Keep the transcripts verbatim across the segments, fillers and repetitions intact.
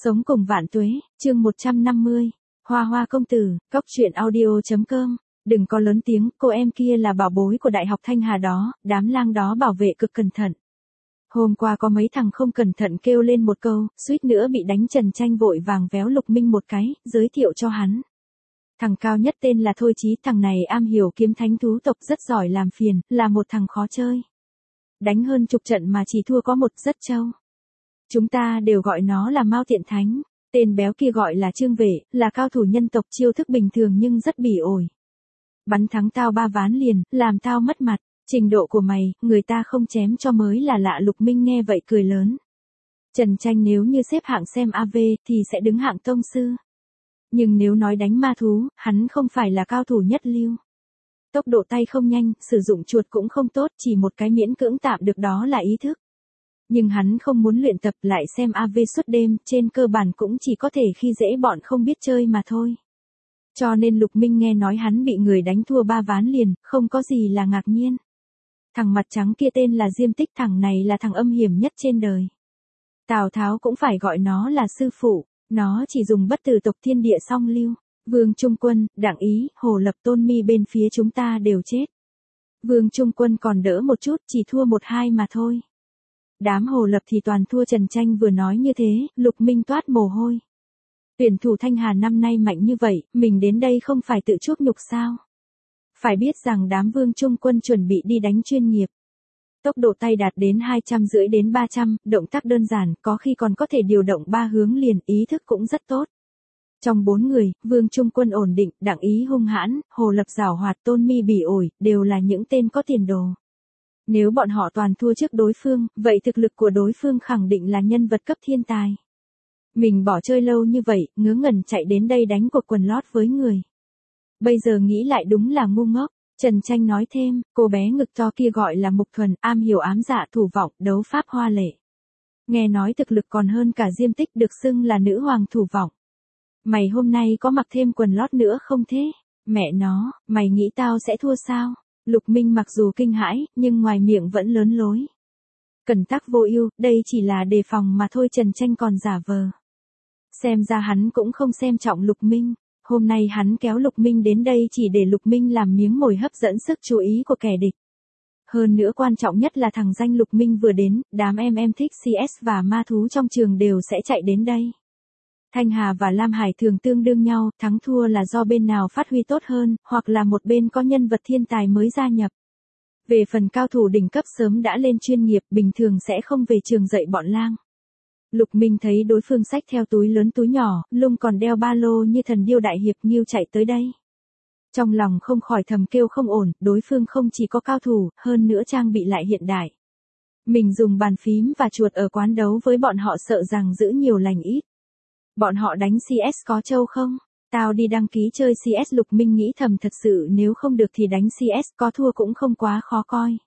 Sống cùng vạn tuế, chương một trăm năm mươi. Hoa hoa công tử, cóc truyện audio chấm com. Đừng có lớn tiếng, cô em kia là bảo bối của Đại học Thanh Hà đó, đám lang đó bảo vệ cực cẩn thận. Hôm qua có mấy thằng không cẩn thận kêu lên một câu, suýt nữa bị đánh. Trần Tranh vội vàng véo Lục Minh một cái, giới thiệu cho hắn. Thằng cao nhất tên là Thôi Chí, thằng này am hiểu kiếm thánh thú tộc, rất giỏi làm phiền, là một thằng khó chơi. Đánh hơn chục trận mà chỉ thua có một, rất trâu. Chúng ta đều gọi nó là Mao Tiện Thánh. Tên béo kia gọi là Trương Vệ, là cao thủ nhân tộc, chiêu thức bình thường nhưng rất bỉ ổi. Bắn thắng tao ba ván liền, làm tao mất mặt. Trình độ của mày, người ta không chém cho mới là lạ. Lục Minh nghe vậy cười lớn. Trần Tranh nếu như xếp hạng xem a vê thì sẽ đứng hạng tông sư. Nhưng nếu nói đánh ma thú, hắn không phải là cao thủ nhất lưu. Tốc độ tay không nhanh, sử dụng chuột cũng không tốt, chỉ một cái miễn cưỡng tạm được đó là ý thức. Nhưng hắn không muốn luyện tập lại xem a vê suốt đêm, trên cơ bản cũng chỉ có thể khi dễ bọn không biết chơi mà thôi. Cho nên Lục Minh nghe nói hắn bị người đánh thua ba ván liền, không có gì là ngạc nhiên. Thằng mặt trắng kia tên là Diêm Tích, thằng này là thằng âm hiểm nhất trên đời. Tào Tháo cũng phải gọi nó là sư phụ, nó chỉ dùng bất tử tộc thiên địa song lưu. Vương Trung Quân, Đặng Ý, Hồ Lập, Tôn Mi bên phía chúng ta đều chết. Vương Trung Quân còn đỡ một chút, chỉ thua một hai mà thôi. Đám Hồ Lập thì toàn thua. Trần Tranh vừa nói như thế, Lục Minh toát mồ hôi. Tuyển thủ Thanh Hà năm nay mạnh như vậy, mình đến đây không phải tự chuốc nhục sao? Phải biết rằng đám Vương Trung Quân chuẩn bị đi đánh chuyên nghiệp. Tốc độ tay đạt đến hai trăm rưỡi đến ba trăm, động tác đơn giản, có khi còn có thể điều động ba hướng liền, ý thức cũng rất tốt. Trong bốn người, Vương Trung Quân ổn định, Đặng Ý hung hãn, Hồ Lập giảo hoạt, Tôn Mi bỉ ổi, đều là những tên có tiền đồ. Nếu bọn họ toàn thua trước đối phương, vậy thực lực của đối phương khẳng định là nhân vật cấp thiên tài. Mình bỏ chơi lâu như vậy, ngớ ngẩn chạy đến đây đánh cuộc quần lót với người. Bây giờ nghĩ lại đúng là ngu ngốc. Trần Tranh nói thêm, cô bé ngực to kia gọi là Mục Thuần, am hiểu ám dạ thủ vọng, đấu pháp hoa lệ. Nghe nói thực lực còn hơn cả Diêm Tích, được xưng là nữ hoàng thủ vọng. Mày hôm nay có mặc thêm quần lót nữa không thế? Mẹ nó, mày nghĩ tao sẽ thua sao? Lục Minh mặc dù kinh hãi, nhưng ngoài miệng vẫn lớn lối. Cẩn tắc vô ưu, đây chỉ là đề phòng mà thôi. Trần Tranh còn giả vờ. Xem ra hắn cũng không xem trọng Lục Minh. Hôm nay hắn kéo Lục Minh đến đây chỉ để Lục Minh làm miếng mồi hấp dẫn sức chú ý của kẻ địch. Hơn nữa quan trọng nhất là thằng danh Lục Minh vừa đến, đám em em thích xê ét và ma thú trong trường đều sẽ chạy đến đây. Thanh Hà và Lam Hải thường tương đương nhau, thắng thua là do bên nào phát huy tốt hơn, hoặc là một bên có nhân vật thiên tài mới gia nhập. Về phần cao thủ đỉnh cấp sớm đã lên chuyên nghiệp, bình thường sẽ không về trường dạy bọn lang. Lục Minh thấy đối phương xách theo túi lớn túi nhỏ, lung còn đeo ba lô như thần điêu đại hiệp nghiêu chạy tới đây. Trong lòng không khỏi thầm kêu không ổn, đối phương không chỉ có cao thủ, hơn nữa trang bị lại hiện đại. Mình dùng bàn phím và chuột ở quán đấu với bọn họ sợ rằng giữ nhiều lành ít. Bọn họ đánh xê ét có trâu không? Tao đi đăng ký chơi xê ét. Lục Minh nghĩ thầm, thật sự nếu không được thì đánh xê ét, có thua cũng không quá khó coi.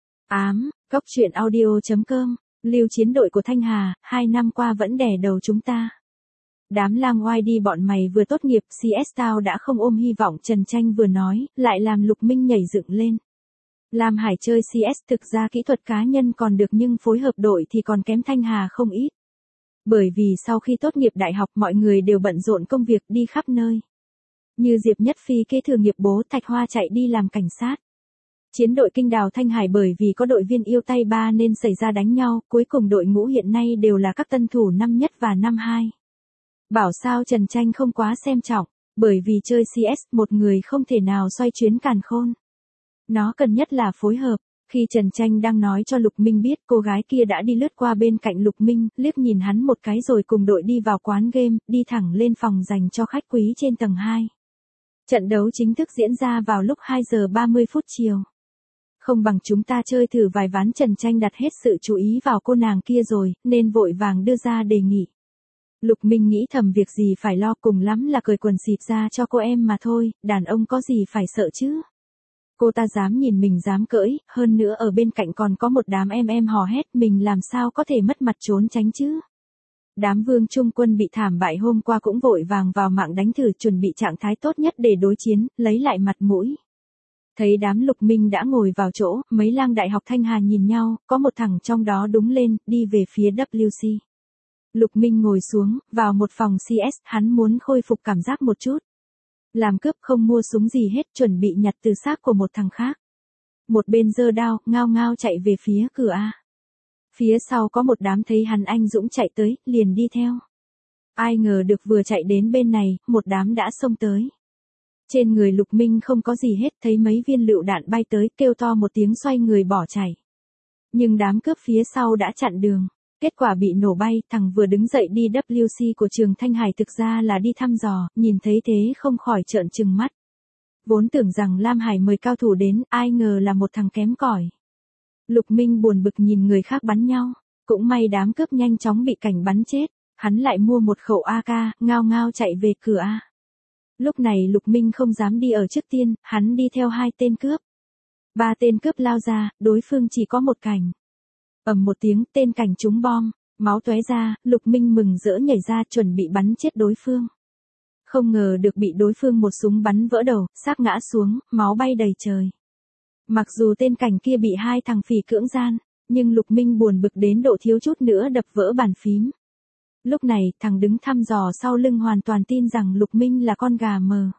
Ám, cóc truyện audio chấm com. Lưu chiến đội của Thanh Hà, hai năm qua vẫn đè đầu chúng ta. Đám lang oai đi bọn mày vừa tốt nghiệp, xê ét tao đã không ôm hy vọng. Trần Tranh vừa nói, lại làm Lục Minh nhảy dựng lên. Lam Hải chơi xê ét thực ra kỹ thuật cá nhân còn được nhưng phối hợp đội thì còn kém Thanh Hà không ít. Bởi vì sau khi tốt nghiệp đại học mọi người đều bận rộn công việc đi khắp nơi. Như Diệp Nhất Phi kế thừa nghiệp bố, Thạch Hoa chạy đi làm cảnh sát. Chiến đội Kinh Đào Thanh Hải bởi vì có đội viên yêu tay ba nên xảy ra đánh nhau, cuối cùng đội ngũ hiện nay đều là các tân thủ năm nhất và năm hai. Bảo sao Trần Tranh không quá xem trọng, bởi vì chơi xê ét một người không thể nào xoay chuyến càn khôn. Nó cần nhất là phối hợp. Khi Trần Tranh đang nói cho Lục Minh biết, cô gái kia đã đi lướt qua bên cạnh Lục Minh, liếc nhìn hắn một cái rồi cùng đội đi vào quán game, đi thẳng lên phòng dành cho khách quý trên tầng hai. Trận đấu chính thức diễn ra vào lúc hai giờ ba mươi phút chiều. Không bằng chúng ta chơi thử vài ván. Trần Tranh đặt hết sự chú ý vào cô nàng kia rồi, nên vội vàng đưa ra đề nghị. Lục Minh nghĩ thầm việc gì phải lo, cùng lắm là cởi quần xịt ra cho cô em mà thôi, đàn ông có gì phải sợ chứ. Cô ta dám nhìn mình dám cưỡi, hơn nữa ở bên cạnh còn có một đám em em hò hét, mình làm sao có thể mất mặt trốn tránh chứ. Đám Vương Trung Quân bị thảm bại hôm qua cũng vội vàng vào mạng đánh thử, chuẩn bị trạng thái tốt nhất để đối chiến, lấy lại mặt mũi. Thấy đám Lục Minh đã ngồi vào chỗ, mấy lang Đại học Thanh Hà nhìn nhau, có một thằng trong đó đúng lên, đi về phía vê kép xê. Lục Minh ngồi xuống, vào một phòng xê ét, hắn muốn khôi phục cảm giác một chút. Làm cướp không mua súng gì hết, chuẩn bị nhặt từ xác của một thằng khác. Một bên giơ đao, ngao ngao chạy về phía cửa A. Phía sau có một đám thấy hắn anh dũng chạy tới, liền đi theo. Ai ngờ được vừa chạy đến bên này, một đám đã xông tới. Trên người Lục Minh không có gì hết, thấy mấy viên lựu đạn bay tới, kêu to một tiếng xoay người bỏ chạy. Nhưng đám cướp phía sau đã chặn đường. Kết quả bị nổ bay, thằng vừa đứng dậy đi W C của trường Thanh Hải thực ra là đi thăm dò, nhìn thấy thế không khỏi trợn trừng mắt. Vốn tưởng rằng Lam Hải mời cao thủ đến, ai ngờ là một thằng kém cỏi. Lục Minh buồn bực nhìn người khác bắn nhau, cũng may đám cướp nhanh chóng bị cảnh bắn chết, hắn lại mua một khẩu a ca, ngao ngao chạy về cửa A. Lúc này Lục Minh không dám đi ở trước tiên, hắn đi theo hai tên cướp. Ba tên cướp lao ra, đối phương chỉ có một cảnh. Ầm một tiếng, tên cảnh trúng bom, máu tóe ra, Lục Minh mừng rỡ nhảy ra chuẩn bị bắn chết đối phương. Không ngờ được bị đối phương một súng bắn vỡ đầu, xác ngã xuống, máu bay đầy trời. Mặc dù tên cảnh kia bị hai thằng phỉ cưỡng gian, nhưng Lục Minh buồn bực đến độ thiếu chút nữa đập vỡ bàn phím. Lúc này, thằng đứng thăm dò sau lưng hoàn toàn tin rằng Lục Minh là con gà mờ.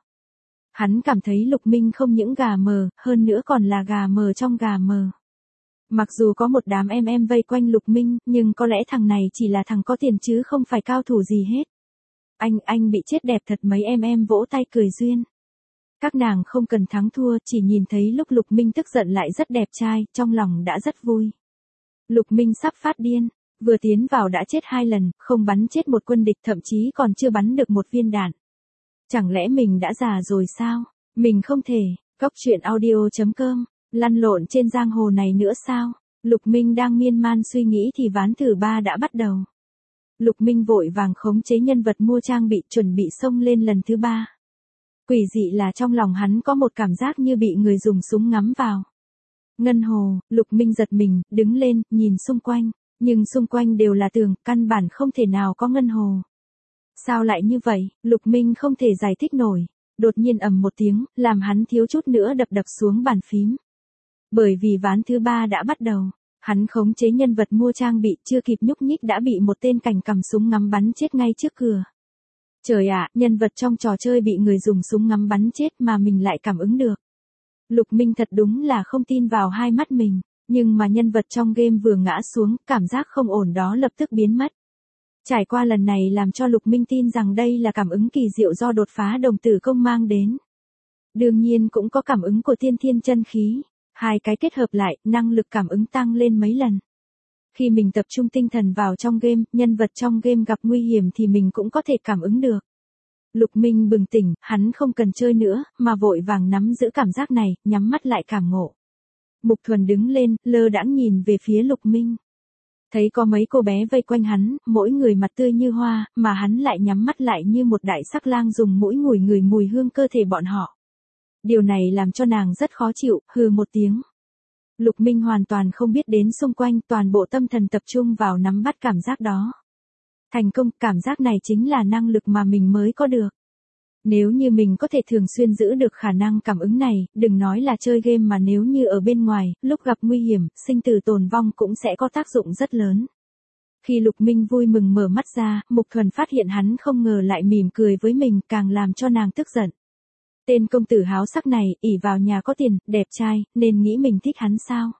Hắn cảm thấy Lục Minh không những gà mờ, hơn nữa còn là gà mờ trong gà mờ. Mặc dù có một đám em em vây quanh Lục Minh, nhưng có lẽ thằng này chỉ là thằng có tiền chứ không phải cao thủ gì hết. Anh, anh bị chết đẹp thật, mấy em em vỗ tay cười duyên. Các nàng không cần thắng thua, chỉ nhìn thấy lúc Lục Minh tức giận lại rất đẹp trai, trong lòng đã rất vui. Lục Minh sắp phát điên, vừa tiến vào đã chết hai lần, không bắn chết một quân địch, thậm chí còn chưa bắn được một viên đạn. Chẳng lẽ mình đã già rồi sao? Mình không thể, Cóc truyện audio chấm com, lăn lộn trên giang hồ này nữa sao? Lục Minh đang miên man suy nghĩ thì ván thứ ba đã bắt đầu. Lục Minh vội vàng khống chế nhân vật mua trang bị chuẩn bị xông lên lần thứ ba. Quỷ dị là trong lòng hắn có một cảm giác như bị người dùng súng ngắm vào. Ngân hồ, Lục Minh giật mình, đứng lên, nhìn xung quanh, nhưng xung quanh đều là tường, căn bản không thể nào có ngân hồ. Sao lại như vậy? Lục Minh không thể giải thích nổi. Đột nhiên ầm một tiếng, làm hắn thiếu chút nữa đập đập xuống bàn phím. Bởi vì ván thứ ba đã bắt đầu, hắn khống chế nhân vật mua trang bị chưa kịp nhúc nhích đã bị một tên cảnh cầm súng ngắm bắn chết ngay trước cửa. Trời ạ, nhân vật trong trò chơi bị người dùng súng ngắm bắn chết mà mình lại cảm ứng được. Lục Minh thật đúng là không tin vào hai mắt mình, nhưng mà nhân vật trong game vừa ngã xuống, cảm giác không ổn đó lập tức biến mất. Trải qua lần này làm cho Lục Minh tin rằng đây là cảm ứng kỳ diệu do đột phá đồng tử công mang đến. Đương nhiên cũng có cảm ứng của tiên thiên chân khí, hai cái kết hợp lại, năng lực cảm ứng tăng lên mấy lần. Khi mình tập trung tinh thần vào trong game, nhân vật trong game gặp nguy hiểm thì mình cũng có thể cảm ứng được. Lục Minh bừng tỉnh, hắn không cần chơi nữa, mà vội vàng nắm giữ cảm giác này, nhắm mắt lại cảm ngộ. Mục Thuần đứng lên, lơ đãng nhìn về phía Lục Minh. Thấy có mấy cô bé vây quanh hắn, mỗi người mặt tươi như hoa, mà hắn lại nhắm mắt lại như một đại sắc lang dùng mũi ngửi ngửi mùi hương cơ thể bọn họ. Điều này làm cho nàng rất khó chịu, hừ một tiếng. Lục Minh hoàn toàn không biết đến xung quanh, toàn bộ tâm thần tập trung vào nắm bắt cảm giác đó. Thành công, cảm giác này chính là năng lực mà mình mới có được. Nếu như mình có thể thường xuyên giữ được khả năng cảm ứng này, đừng nói là chơi game mà nếu như ở bên ngoài, lúc gặp nguy hiểm, sinh tử tồn vong cũng sẽ có tác dụng rất lớn. Khi Lục Minh vui mừng mở mắt ra, Mục Thuần phát hiện hắn không ngờ lại mỉm cười với mình, càng làm cho nàng tức giận. Tên công tử háo sắc này, ỷ vào nhà có tiền, đẹp trai, nên nghĩ mình thích hắn sao?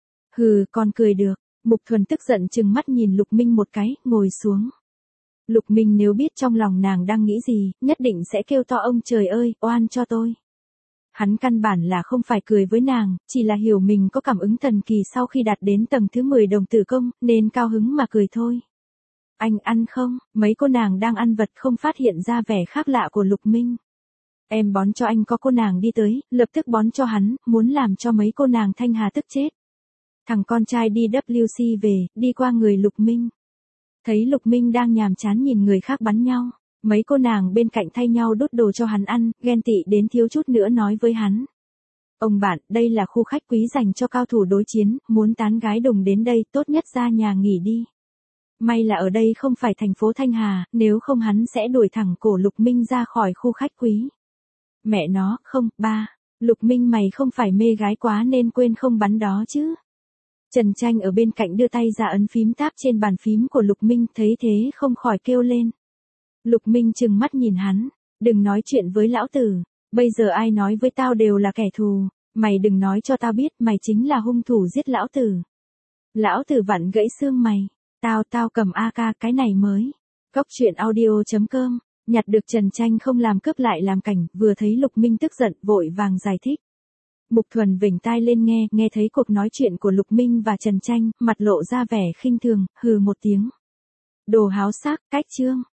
Hừ, còn cười được. Mục Thuần tức giận chừng mắt nhìn Lục Minh một cái, ngồi xuống. Lục Minh nếu biết trong lòng nàng đang nghĩ gì, nhất định sẽ kêu to ông trời ơi, oan cho tôi. Hắn căn bản là không phải cười với nàng, chỉ là hiểu mình có cảm ứng thần kỳ sau khi đạt đến tầng thứ mười đồng tử công, nên cao hứng mà cười thôi. Anh ăn không? Mấy cô nàng đang ăn vật không phát hiện ra vẻ khác lạ của Lục Minh. Em bón cho anh, có cô nàng đi tới, lập tức bón cho hắn, muốn làm cho mấy cô nàng Thanh Hà tức chết. Thằng con trai đi W C về, đi qua người Lục Minh. Thấy Lục Minh đang nhàm chán nhìn người khác bắn nhau, mấy cô nàng bên cạnh thay nhau đốt đồ cho hắn ăn, ghen tị đến thiếu chút nữa nói với hắn. Ông bạn, đây là khu khách quý dành cho cao thủ đối chiến, muốn tán gái đồng đến đây, tốt nhất ra nhà nghỉ đi. May là ở đây không phải thành phố Thanh Hà, nếu không hắn sẽ đuổi thẳng cổ Lục Minh ra khỏi khu khách quý. Mẹ nó, không, ba, Lục Minh mày không phải mê gái quá nên quên không bắn đó chứ. Trần Tranh ở bên cạnh đưa tay ra ấn phím táp trên bàn phím của Lục Minh, thấy thế không khỏi kêu lên. Lục Minh trừng mắt nhìn hắn, đừng nói chuyện với lão tử, bây giờ ai nói với tao đều là kẻ thù, mày đừng nói cho tao biết mày chính là hung thủ giết lão tử. Lão tử vặn gãy xương mày, tao tao cầm a ca cái này mới. Cóc truyện audio chấm com, nhặt được Trần Tranh không làm cướp lại làm cảnh, vừa thấy Lục Minh tức giận vội vàng giải thích. Mục Thuần vểnh tai lên nghe, nghe thấy cuộc nói chuyện của Lục Minh và Trần Tranh, mặt lộ ra vẻ khinh thường, hừ một tiếng. Đồ háo sắc, cách chương.